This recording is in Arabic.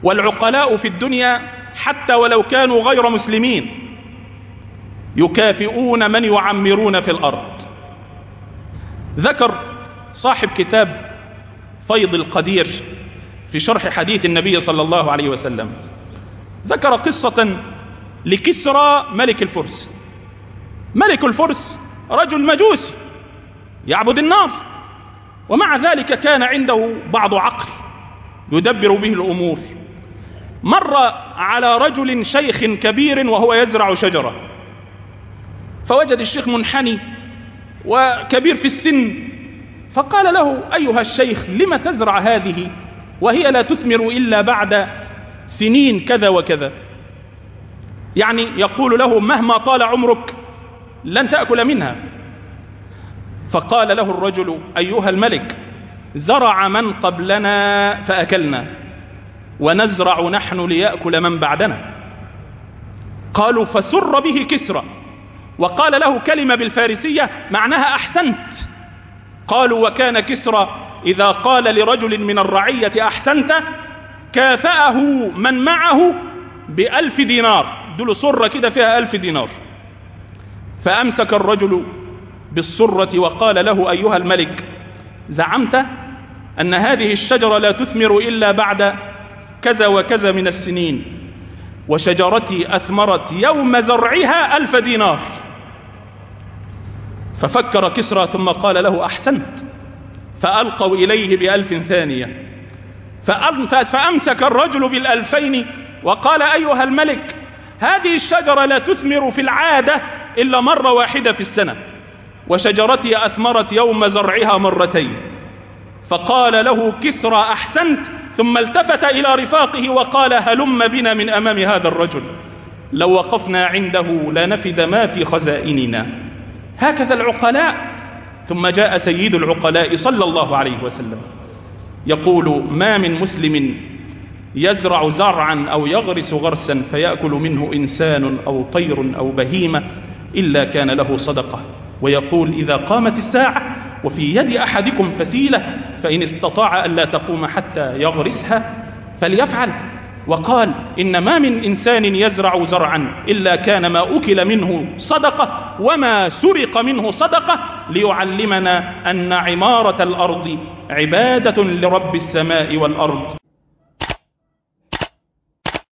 والعقلاء في الدنيا حتى ولو كانوا غير مسلمين يكافئون من يعمرون في الأرض. ذكر صاحب كتاب فيض القدير في شرح حديث النبي صلى الله عليه وسلم، ذكر قصة لكسرى ملك الفرس. ملك الفرس رجل مجوسي يعبد النار، ومع ذلك كان عنده بعض عقل يدبر به الأمور. مر على رجل شيخ كبير وهو يزرع شجرة، فوجد الشيخ منحني وكبير في السن، فقال له: أيها الشيخ، لم تزرع هذه وهي لا تثمر إلا بعد سنين كذا وكذا؟ يعني يقول له: مهما طال عمرك لن تأكل منها. فقال له الرجل: أيها الملك، زرع من قبلنا فأكلنا، ونزرع نحن ليأكل من بعدنا. قالوا: فسر به كسرى وقال له كلمة بالفارسية معناها أحسنت. قالوا: وكان كسرى إذا قال لرجل من الرعية أحسنت كافأه من معه ب1000 دينار، دول صرة كده فيها 1000 دينار. فأمسك الرجل بالصرة وقال له: أيها الملك، زعمت أن هذه الشجرة لا تثمر إلا بعد كذا وكذا من السنين، وشجرتي أثمرت يوم زرعها 1000 دينار. ففكر كسرى ثم قال له: أحسنت. فألقوا إليه ب1000 ثانية، فأمسك الرجل بال2000 وقال: أيها الملك، هذه الشجرة لا تثمر في العادة إلا مرة واحدة في السنة، وشجرتي أثمرت يوم زرعها مرتين. فقال له كسرى: أحسنت. ثم التفت إلى رفاقه وقال: هلم بنا من أمام هذا الرجل، لو وقفنا عنده لنفد ما في خزائننا. هكذا العقلاء. ثم جاء سيد العقلاء صلى الله عليه وسلم يقول: ما من مسلم يزرع زرعا أو يغرس غرسا فيأكل منه إنسان أو طير أو بهيمة إلا كان له صدقة. ويقول: إذا قامت الساعة وفي يد أحدكم فسيلة فإن استطاع ألا تقوم حتى يغرسها فليفعل. وقال: إن ما من إنسان يزرع زرعا إلا كان ما أكل منه صدقة وما سرق منه صدقة، ليعلمنا أن عمارة الأرض عبادة لرب السماء والأرض،